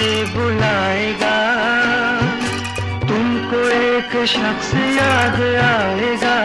से बुलाएगा, तुमको एक शख्स याद आएगा।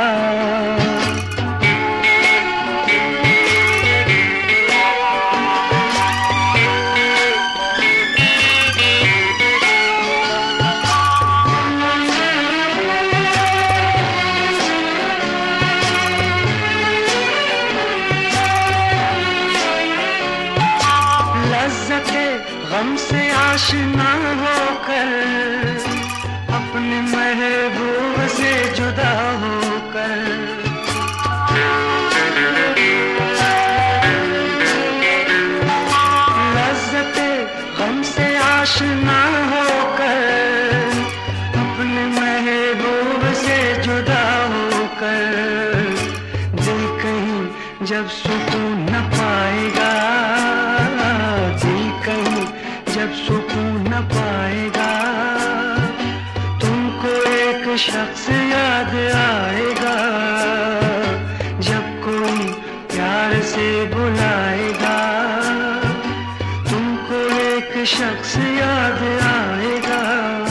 लज़्ज़ते गम से आशना होकर, अपने महबूब से जुदा होकर, लज़्ज़ते गम से आशना होकर, अपने महबूब से जुदा होकर, दिल कहीं जब सुकून न पाएगा, जब सुकून न पाएगा, तुमको एक शख्स याद आएगा। जब कोई प्यार से बुलाएगा, तुमको एक शख्स याद आएगा।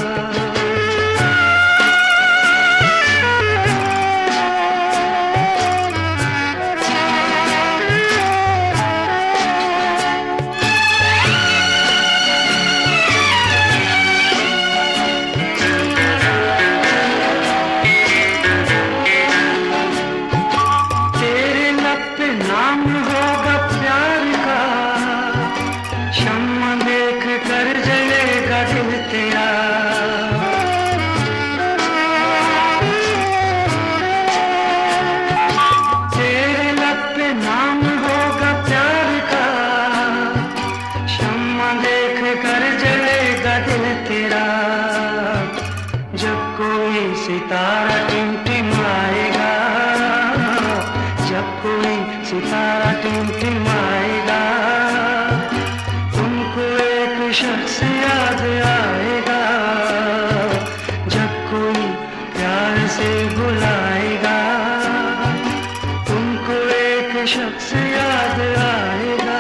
जब कोई सितारा टिमटिमाएगा, जब कोई सितारा टिमटिमाएगा, तुमको एक शख्स याद आएगा। जब कोई प्यार से बुलाएगा, तुमको एक शख्स याद आएगा।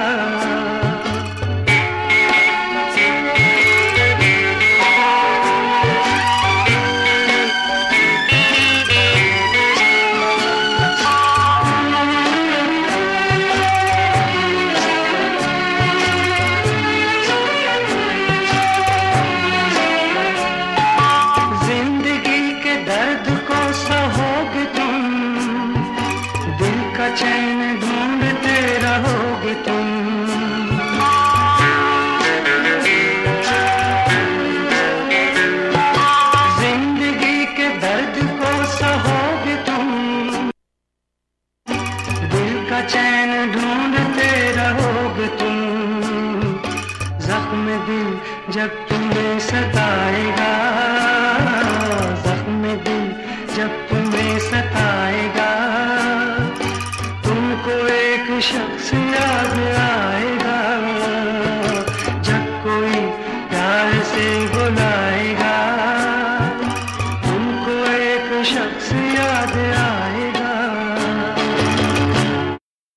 चैन ढूंढते रहोगे तुम, जिंदगी के दर्द को सहोगे तुम, दिल का चैन ढूंढते रहोगे तुम। जख्म दिल जब तुम्हें सताएगा, जख्म दिल जब तुम्हें सताएगा, तुमको एक शख्स याद